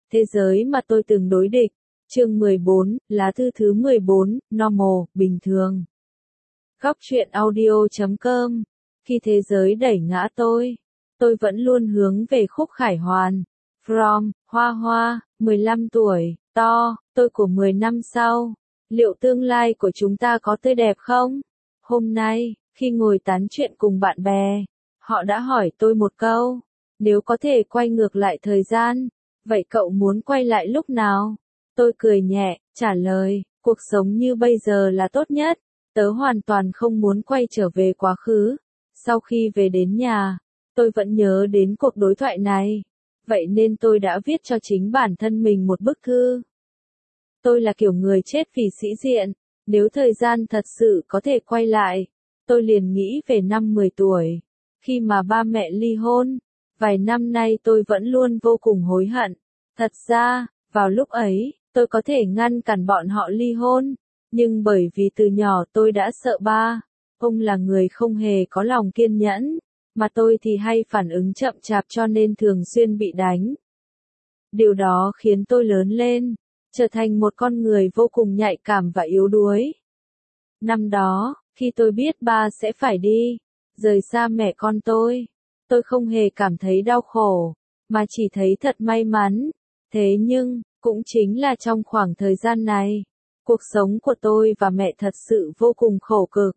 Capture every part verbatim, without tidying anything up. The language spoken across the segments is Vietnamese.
Thế giới mà tôi từng đối địch. Chương mười bốn, lá thư thứ mười bốn, normal, bình thường. Góc truyện audio chấm com. Khi thế giới đẩy ngã tôi, tôi vẫn luôn hướng về Khúc Khải Hoàn. From, Hoa Hoa, mười lăm tuổi, to, tôi của mười năm sau. Liệu tương lai của chúng ta có tươi đẹp không? Hôm nay, khi ngồi tán chuyện cùng bạn bè, họ đã hỏi tôi một câu. Nếu có thể quay ngược lại thời gian, vậy cậu muốn quay lại lúc nào? Tôi cười nhẹ, trả lời, cuộc sống như bây giờ là tốt nhất. Tớ hoàn toàn không muốn quay trở về quá khứ. Sau khi về đến nhà, tôi vẫn nhớ đến cuộc đối thoại này. Vậy nên tôi đã viết cho chính bản thân mình một bức thư. Tôi là kiểu người chết vì sĩ diện. Nếu thời gian thật sự có thể quay lại, tôi liền nghĩ về năm mười tuổi, khi mà ba mẹ ly hôn. Vài năm nay tôi vẫn luôn vô cùng hối hận. Thật ra, vào lúc ấy, tôi có thể ngăn cản bọn họ ly hôn, nhưng bởi vì từ nhỏ tôi đã sợ ba. Ông là người không hề có lòng kiên nhẫn, mà tôi thì hay phản ứng chậm chạp cho nên thường xuyên bị đánh. Điều đó khiến tôi lớn lên, trở thành một con người vô cùng nhạy cảm và yếu đuối. Năm đó, khi tôi biết ba sẽ phải đi, rời xa mẹ con tôi, tôi không hề cảm thấy đau khổ, mà chỉ thấy thật may mắn. Thế nhưng, cũng chính là trong khoảng thời gian này, cuộc sống của tôi và mẹ thật sự vô cùng khổ cực.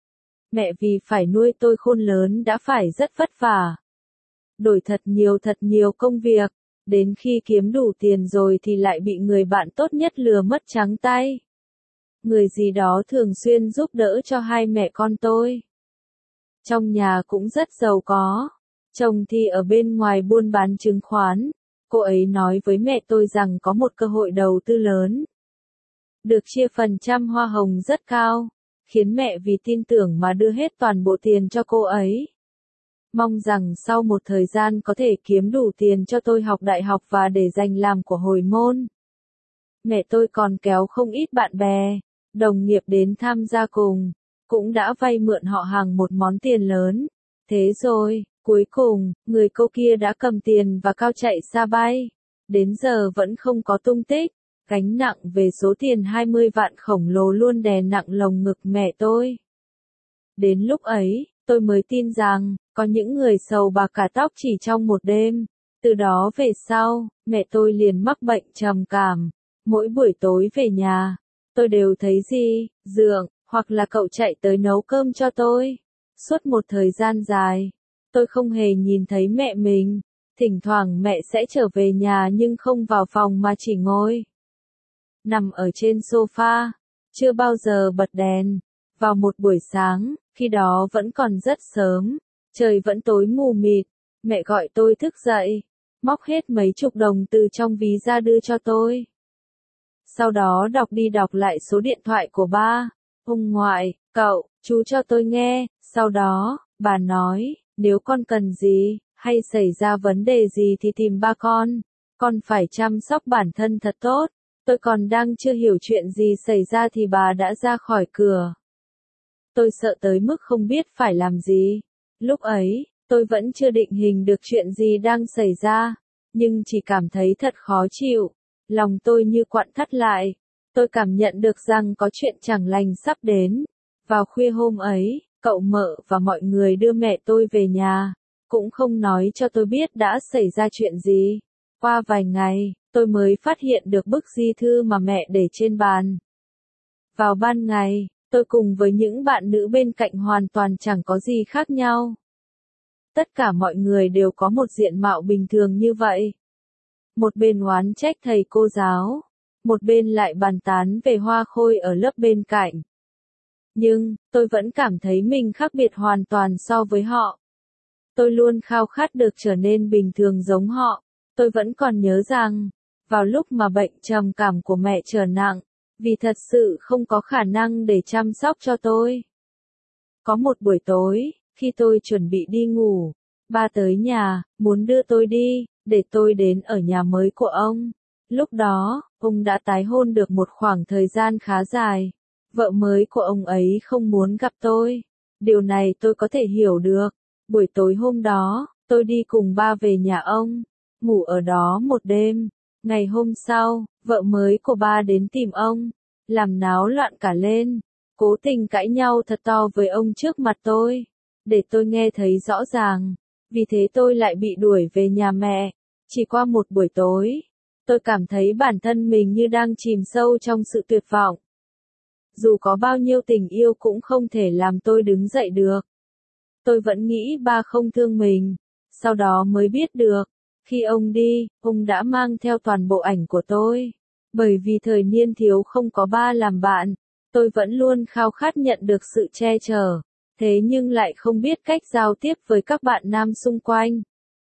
Mẹ vì phải nuôi tôi khôn lớn đã phải rất vất vả. Đổi thật nhiều thật nhiều công việc, đến khi kiếm đủ tiền rồi thì lại bị người bạn tốt nhất lừa mất trắng tay. Người gì đó thường xuyên giúp đỡ cho hai mẹ con tôi. Trong nhà cũng rất giàu có. Chồng thì ở bên ngoài buôn bán chứng khoán. Cô ấy nói với mẹ tôi rằng có một cơ hội đầu tư lớn. Được chia phần trăm hoa hồng rất cao, khiến mẹ vì tin tưởng mà đưa hết toàn bộ tiền cho cô ấy. Mong rằng sau một thời gian có thể kiếm đủ tiền cho tôi học đại học và để dành làm của hồi môn. Mẹ tôi còn kéo không ít bạn bè, đồng nghiệp đến tham gia cùng, cũng đã vay mượn họ hàng một món tiền lớn. Thế rồi, cuối cùng, người cô kia đã cầm tiền và cao chạy xa bay. Đến giờ vẫn không có tung tích. Gánh nặng về số tiền hai mươi vạn khổng lồ luôn đè nặng lồng ngực mẹ tôi. Đến lúc ấy, tôi mới tin rằng, có những người sầu bạc cả tóc chỉ trong một đêm. Từ đó về sau, mẹ tôi liền mắc bệnh trầm cảm. Mỗi buổi tối về nhà, tôi đều thấy Di, Dượng, hoặc là cậu chạy tới nấu cơm cho tôi. Suốt một thời gian dài, tôi không hề nhìn thấy mẹ mình. Thỉnh thoảng mẹ sẽ trở về nhà nhưng không vào phòng mà chỉ ngồi nằm ở trên sofa, chưa bao giờ bật đèn. Vào một buổi sáng, khi đó vẫn còn rất sớm, trời vẫn tối mù mịt, mẹ gọi tôi thức dậy, móc hết mấy chục đồng từ trong ví ra đưa cho tôi. Sau đó đọc đi đọc lại số điện thoại của ba. Ông ngoại, cậu, chú cho tôi nghe. Sau đó, bà nói, nếu con cần gì, hay xảy ra vấn đề gì thì tìm ba con. Con phải chăm sóc bản thân thật tốt. Tôi còn đang chưa hiểu chuyện gì xảy ra thì bà đã ra khỏi cửa. Tôi sợ tới mức không biết phải làm gì. Lúc ấy, tôi vẫn chưa định hình được chuyện gì đang xảy ra, nhưng chỉ cảm thấy thật khó chịu. Lòng tôi như quặn thắt lại. Tôi cảm nhận được rằng có chuyện chẳng lành sắp đến. Vào khuya hôm ấy, cậu mợ và mọi người đưa mẹ tôi về nhà, cũng không nói cho tôi biết đã xảy ra chuyện gì. Qua vài ngày, tôi mới phát hiện được bức di thư mà mẹ để trên bàn. Vào ban ngày, tôi cùng với những bạn nữ bên cạnh hoàn toàn chẳng có gì khác nhau. Tất cả mọi người đều có một diện mạo bình thường như vậy. Một bên oán trách thầy cô giáo, một bên lại bàn tán về hoa khôi ở lớp bên cạnh. Nhưng, tôi vẫn cảm thấy mình khác biệt hoàn toàn so với họ. Tôi luôn khao khát được trở nên bình thường giống họ. Tôi vẫn còn nhớ rằng, vào lúc mà bệnh trầm cảm của mẹ trở nặng, vì thật sự không có khả năng để chăm sóc cho tôi. Có một buổi tối, khi tôi chuẩn bị đi ngủ, ba tới nhà, muốn đưa tôi đi, để tôi đến ở nhà mới của ông. Lúc đó, ông đã tái hôn được một khoảng thời gian khá dài. Vợ mới của ông ấy không muốn gặp tôi. Điều này tôi có thể hiểu được. Buổi tối hôm đó, tôi đi cùng ba về nhà ông, ngủ ở đó một đêm. Ngày hôm sau, vợ mới của ba đến tìm ông, làm náo loạn cả lên, cố tình cãi nhau thật to với ông trước mặt tôi, để tôi nghe thấy rõ ràng. Vì thế tôi lại bị đuổi về nhà mẹ. Chỉ qua một buổi tối, tôi cảm thấy bản thân mình như đang chìm sâu trong sự tuyệt vọng. Dù có bao nhiêu tình yêu cũng không thể làm tôi đứng dậy được. Tôi vẫn nghĩ ba không thương mình, sau đó mới biết được, khi ông đi, ông đã mang theo toàn bộ ảnh của tôi. Bởi vì thời niên thiếu không có ba làm bạn, tôi vẫn luôn khao khát nhận được sự che chở, thế nhưng lại không biết cách giao tiếp với các bạn nam xung quanh.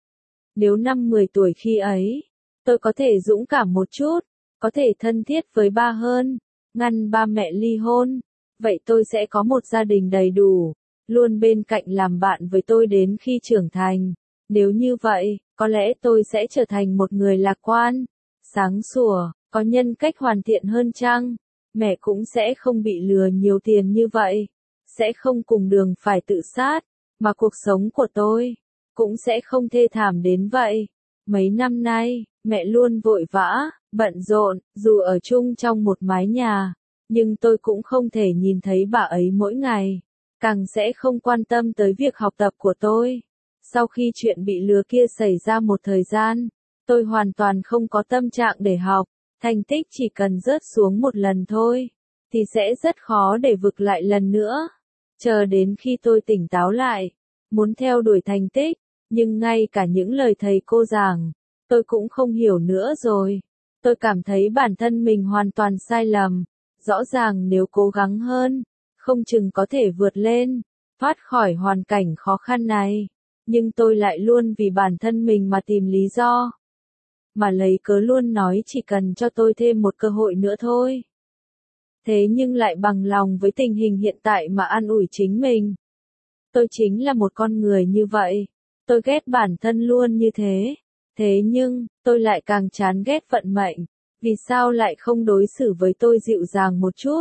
Nếu năm mười tuổi khi ấy, tôi có thể dũng cảm một chút, có thể thân thiết với ba hơn, ngăn ba mẹ ly hôn, vậy tôi sẽ có một gia đình đầy đủ, luôn bên cạnh làm bạn với tôi đến khi trưởng thành. Nếu như vậy, có lẽ tôi sẽ trở thành một người lạc quan, sáng sủa, có nhân cách hoàn thiện hơn chăng? Mẹ cũng sẽ không bị lừa nhiều tiền như vậy, sẽ không cùng đường phải tự sát, mà cuộc sống của tôi cũng sẽ không thê thảm đến vậy. Mấy năm nay, mẹ luôn vội vã, bận rộn, dù ở chung trong một mái nhà, nhưng tôi cũng không thể nhìn thấy bà ấy mỗi ngày, càng sẽ không quan tâm tới việc học tập của tôi. Sau khi chuyện bị lừa kia xảy ra một thời gian, tôi hoàn toàn không có tâm trạng để học, thành tích chỉ cần rớt xuống một lần thôi, thì sẽ rất khó để vực lại lần nữa. Chờ đến khi tôi tỉnh táo lại, muốn theo đuổi thành tích, nhưng ngay cả những lời thầy cô giảng, tôi cũng không hiểu nữa rồi. Tôi cảm thấy bản thân mình hoàn toàn sai lầm, rõ ràng nếu cố gắng hơn, không chừng có thể vượt lên, thoát khỏi hoàn cảnh khó khăn này. Nhưng tôi lại luôn vì bản thân mình mà tìm lý do, mà lấy cớ luôn nói chỉ cần cho tôi thêm một cơ hội nữa thôi. Thế nhưng lại bằng lòng với tình hình hiện tại mà an ủi chính mình. Tôi chính là một con người như vậy, tôi ghét bản thân luôn như thế. Thế nhưng, tôi lại càng chán ghét vận mệnh, vì sao lại không đối xử với tôi dịu dàng một chút?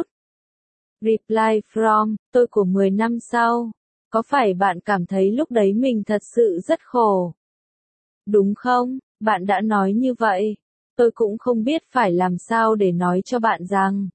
Reply from, tôi của mười năm sau. Có phải bạn cảm thấy lúc đấy mình thật sự rất khổ? Đúng không? Bạn đã nói như vậy. Tôi cũng không biết phải làm sao để nói cho bạn rằng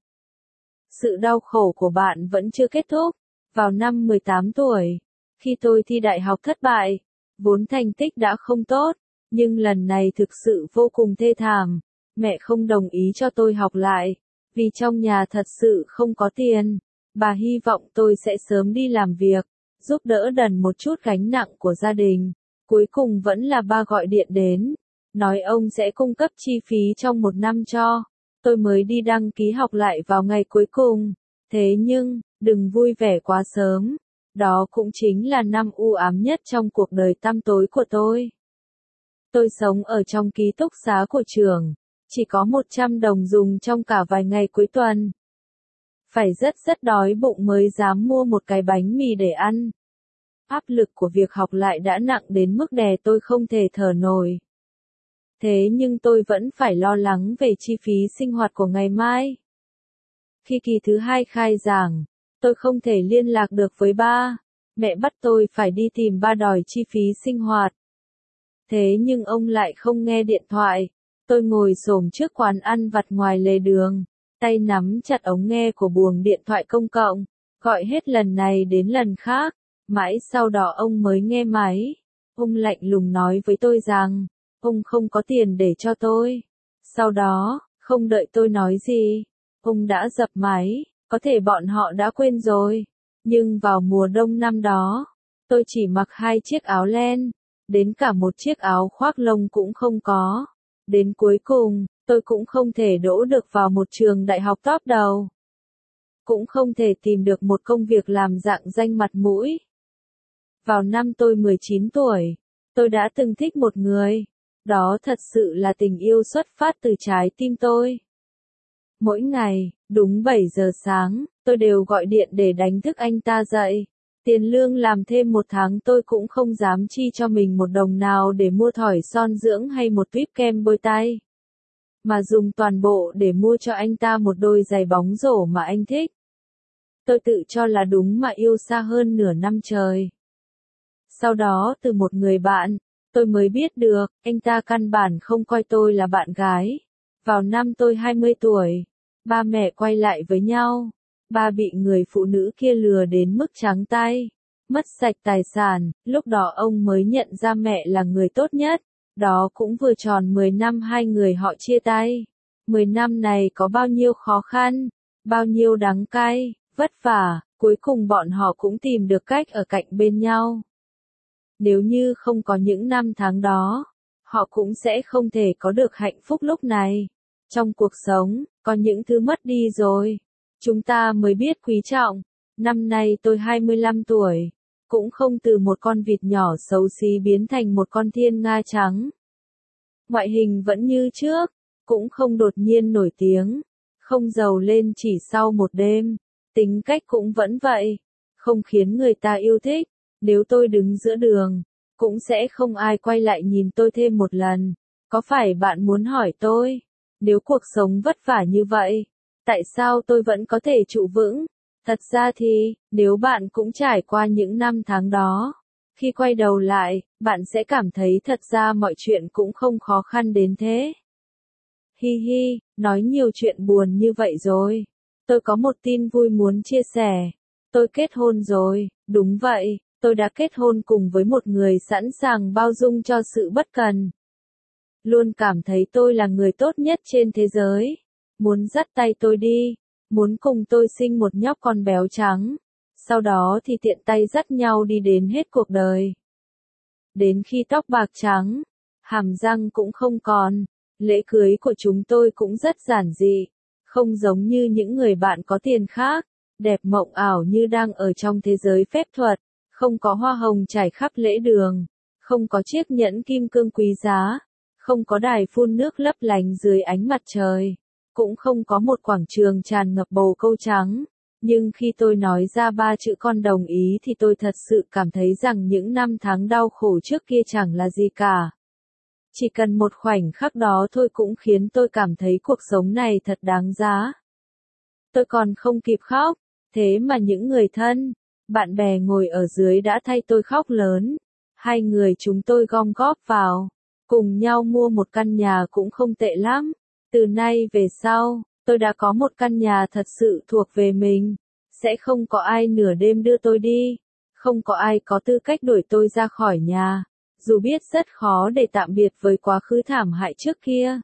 sự đau khổ của bạn vẫn chưa kết thúc. Vào năm mười tám tuổi, khi tôi thi đại học thất bại, vốn thành tích đã không tốt, nhưng lần này thực sự vô cùng thê thảm. Mẹ không đồng ý cho tôi học lại, vì trong nhà thật sự không có tiền. Bà hy vọng tôi sẽ sớm đi làm việc, giúp đỡ đần một chút gánh nặng của gia đình. Cuối cùng vẫn là ba gọi điện đến, nói ông sẽ cung cấp chi phí trong một năm cho. Tôi mới đi đăng ký học lại vào ngày cuối cùng. Thế nhưng, đừng vui vẻ quá sớm. Đó cũng chính là năm u ám nhất trong cuộc đời tăm tối của tôi. Tôi sống ở trong ký túc xá của trường, chỉ có một trăm đồng dùng trong cả vài ngày cuối tuần. Phải rất rất đói bụng mới dám mua một cái bánh mì để ăn. Áp lực của việc học lại đã nặng đến mức đè tôi không thể thở nổi. Thế nhưng tôi vẫn phải lo lắng về chi phí sinh hoạt của ngày mai. Khi kỳ thứ hai khai giảng, tôi không thể liên lạc được với ba. Mẹ bắt tôi phải đi tìm ba đòi chi phí sinh hoạt. Thế nhưng ông lại không nghe điện thoại. Tôi ngồi xổm trước quán ăn vặt ngoài lề đường, tay nắm chặt ống nghe của buồng điện thoại công cộng, gọi hết lần này đến lần khác. Mãi sau đó ông mới nghe máy. Ông lạnh lùng nói với tôi rằng, ông không có tiền để cho tôi. Sau đó, không đợi tôi nói gì, ông đã dập máy. Có thể bọn họ đã quên rồi. Nhưng vào mùa đông năm đó, tôi chỉ mặc hai chiếc áo len, đến cả một chiếc áo khoác lông cũng không có. Đến cuối cùng, tôi cũng không thể đỗ được vào một trường đại học top đầu. Cũng không thể tìm được một công việc làm dạng danh mặt mũi. Vào năm tôi mười chín tuổi, tôi đã từng thích một người. Đó thật sự là tình yêu xuất phát từ trái tim tôi. Mỗi ngày, đúng bảy giờ sáng, tôi đều gọi điện để đánh thức anh ta dậy. Tiền lương làm thêm một tháng tôi cũng không dám chi cho mình một đồng nào để mua thỏi son dưỡng hay một tuyếp kem bôi tay. Mà dùng toàn bộ để mua cho anh ta một đôi giày bóng rổ mà anh thích. Tôi tự cho là đúng mà yêu xa hơn nửa năm trời. Sau đó từ một người bạn, tôi mới biết được, anh ta căn bản không coi tôi là bạn gái, Vào năm tôi hai mươi tuổi, ba mẹ quay lại với nhau. Ba bị người phụ nữ kia lừa đến mức trắng tay, mất sạch tài sản, lúc đó ông mới nhận ra mẹ là người tốt nhất. Đó cũng vừa tròn mười năm hai người họ chia tay. mười năm này có bao nhiêu khó khăn, bao nhiêu đắng cay, vất vả, cuối cùng bọn họ cũng tìm được cách ở cạnh bên nhau. Nếu như không có những năm tháng đó, họ cũng sẽ không thể có được hạnh phúc lúc này. Trong cuộc sống, có những thứ mất đi rồi, chúng ta mới biết quý trọng. Năm nay tôi hai mươi lăm tuổi, cũng không từ một con vịt nhỏ xấu xí biến thành một con thiên nga trắng. Ngoại hình vẫn như trước, cũng không đột nhiên nổi tiếng, không giàu lên chỉ sau một đêm. Tính cách cũng vẫn vậy, không khiến người ta yêu thích. Nếu tôi đứng giữa đường, cũng sẽ không ai quay lại nhìn tôi thêm một lần. Có phải bạn muốn hỏi tôi, nếu cuộc sống vất vả như vậy, tại sao tôi vẫn có thể trụ vững? Thật ra thì, nếu bạn cũng trải qua những năm tháng đó, khi quay đầu lại, bạn sẽ cảm thấy thật ra mọi chuyện cũng không khó khăn đến thế. Hi hi, nói nhiều chuyện buồn như vậy rồi. Tôi có một tin vui muốn chia sẻ. Tôi kết hôn rồi, đúng vậy, tôi đã kết hôn cùng với một người sẵn sàng bao dung cho sự bất cần. Luôn cảm thấy tôi là người tốt nhất trên thế giới. Muốn dắt tay tôi đi, muốn cùng tôi sinh một nhóc con béo trắng. Sau đó thì tiện tay dắt nhau đi đến hết cuộc đời. Đến khi tóc bạc trắng, hàm răng cũng không còn, lễ cưới của chúng tôi cũng rất giản dị, không giống như những người bạn có tiền khác, đẹp mộng ảo như đang ở trong thế giới phép thuật, không có hoa hồng trải khắp lễ đường, không có chiếc nhẫn kim cương quý giá, không có đài phun nước lấp lánh dưới ánh mặt trời, cũng không có một quảng trường tràn ngập bồ câu trắng. Nhưng khi tôi nói ra ba chữ con đồng ý thì tôi thật sự cảm thấy rằng những năm tháng đau khổ trước kia chẳng là gì cả. Chỉ cần một khoảnh khắc đó thôi cũng khiến tôi cảm thấy cuộc sống này thật đáng giá. Tôi còn không kịp khóc, thế mà những người thân, bạn bè ngồi ở dưới đã thay tôi khóc lớn. Hai người chúng tôi gom góp vào, cùng nhau mua một căn nhà cũng không tệ lắm. Từ nay về sau, tôi đã có một căn nhà thật sự thuộc về mình. Sẽ không có ai nửa đêm đưa tôi đi. Không có ai có tư cách đuổi tôi ra khỏi nhà. Dù biết rất khó để tạm biệt với quá khứ thảm hại trước kia.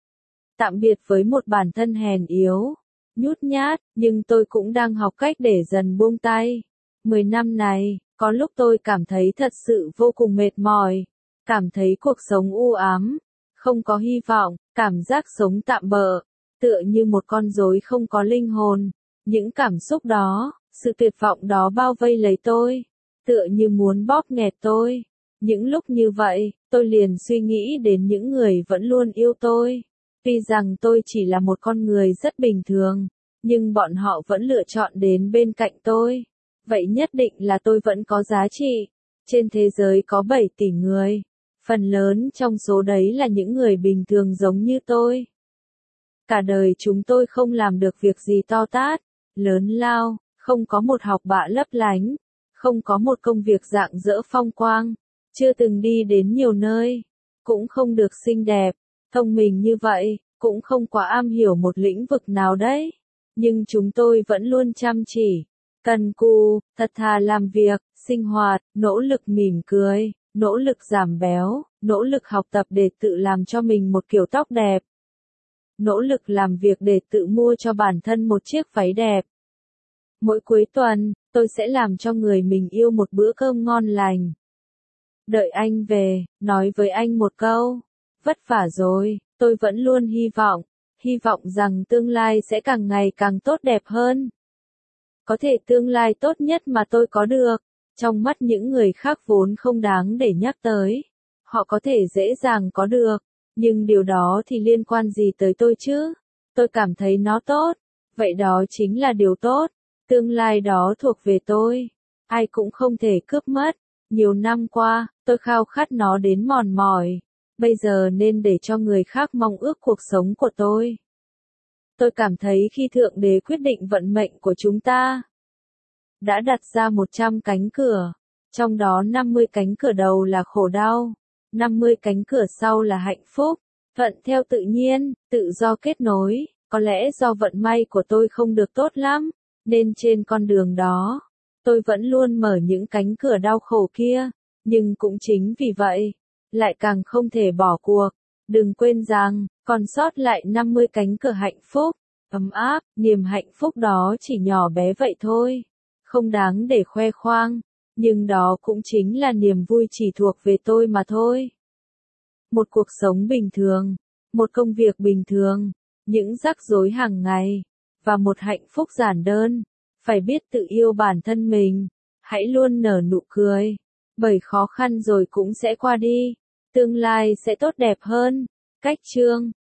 Tạm biệt với một bản thân hèn yếu, nhút nhát, nhưng tôi cũng đang học cách để dần buông tay. Mười năm này, có lúc tôi cảm thấy thật sự vô cùng mệt mỏi. Cảm thấy cuộc sống u ám, không có hy vọng, cảm giác sống tạm bợ, tựa như một con rối không có linh hồn. Những cảm xúc đó, sự tuyệt vọng đó bao vây lấy tôi, tựa như muốn bóp nghẹt tôi. Những lúc như vậy, tôi liền suy nghĩ đến những người vẫn luôn yêu tôi. Tuy rằng tôi chỉ là một con người rất bình thường, nhưng bọn họ vẫn lựa chọn đến bên cạnh tôi. Vậy nhất định là tôi vẫn có giá trị. Trên thế giới có bảy tỷ người. Phần lớn trong số đấy là những người bình thường giống như tôi. Cả đời chúng tôi không làm được việc gì to tát, lớn lao, không có một học bạ lấp lánh, không có một công việc rạng rỡ phong quang, chưa từng đi đến nhiều nơi, cũng không được xinh đẹp, thông minh như vậy, cũng không quá am hiểu một lĩnh vực nào đấy. Nhưng chúng tôi vẫn luôn chăm chỉ, cần cù, thật thà làm việc, sinh hoạt, nỗ lực mỉm cười, nỗ lực giảm béo, nỗ lực học tập để tự làm cho mình một kiểu tóc đẹp. Nỗ lực làm việc để tự mua cho bản thân một chiếc váy đẹp. Mỗi cuối tuần, tôi sẽ làm cho người mình yêu một bữa cơm ngon lành. Đợi anh về, nói với anh một câu. Vất vả rồi, tôi vẫn luôn hy vọng, hy vọng rằng tương lai sẽ càng ngày càng tốt đẹp hơn. Có thể tương lai tốt nhất mà tôi có được, trong mắt những người khác vốn không đáng để nhắc tới. Họ có thể dễ dàng có được, nhưng điều đó thì liên quan gì tới tôi chứ? Tôi cảm thấy nó tốt, vậy đó chính là điều tốt. Tương lai đó thuộc về tôi, ai cũng không thể cướp mất. Nhiều năm qua, tôi khao khát nó đến mòn mỏi. Bây giờ nên để cho người khác mong ước cuộc sống của tôi. Tôi cảm thấy khi Thượng Đế quyết định vận mệnh của chúng ta, đã đặt ra một trăm cánh cửa, trong đó năm mươi cánh cửa đầu là khổ đau, năm mươi cánh cửa sau là hạnh phúc. Thuận theo tự nhiên, tự do kết nối, có lẽ do vận may của tôi không được tốt lắm, nên trên con đường đó, tôi vẫn luôn mở những cánh cửa đau khổ kia, nhưng cũng chính vì vậy, lại càng không thể bỏ cuộc. Đừng quên rằng, còn sót lại năm mươi cánh cửa hạnh phúc, ấm áp, niềm hạnh phúc đó chỉ nhỏ bé vậy thôi, không đáng để khoe khoang, nhưng đó cũng chính là niềm vui chỉ thuộc về tôi mà thôi. Một cuộc sống bình thường, một công việc bình thường, những rắc rối hàng ngày, và một hạnh phúc giản đơn. Phải biết tự yêu bản thân mình, hãy luôn nở nụ cười, bởi khó khăn rồi cũng sẽ qua đi, tương lai sẽ tốt đẹp hơn. Cách chương